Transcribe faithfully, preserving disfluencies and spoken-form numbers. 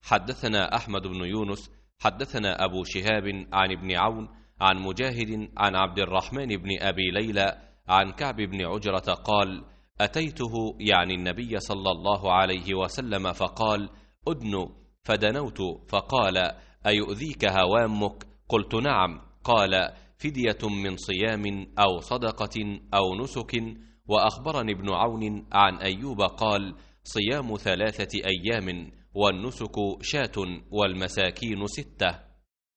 حدثنا أحمد بن يونس حدثنا أبو شهاب عن ابن عون عن مجاهد عن عبد الرحمن بن أبي ليلى عن كعب بن عجرة قال: أتيته يعني النبي صلى الله عليه وسلم فقال: أدن، فدنوت فقال: أيؤذيك هوامك؟ قلت: نعم. قال: فدية من صيام أو صدقة أو نسك. وأخبرني ابن عون عن أيوب قال: صيام ثلاثة أيام، والنسك شاة، والمساكين ستة.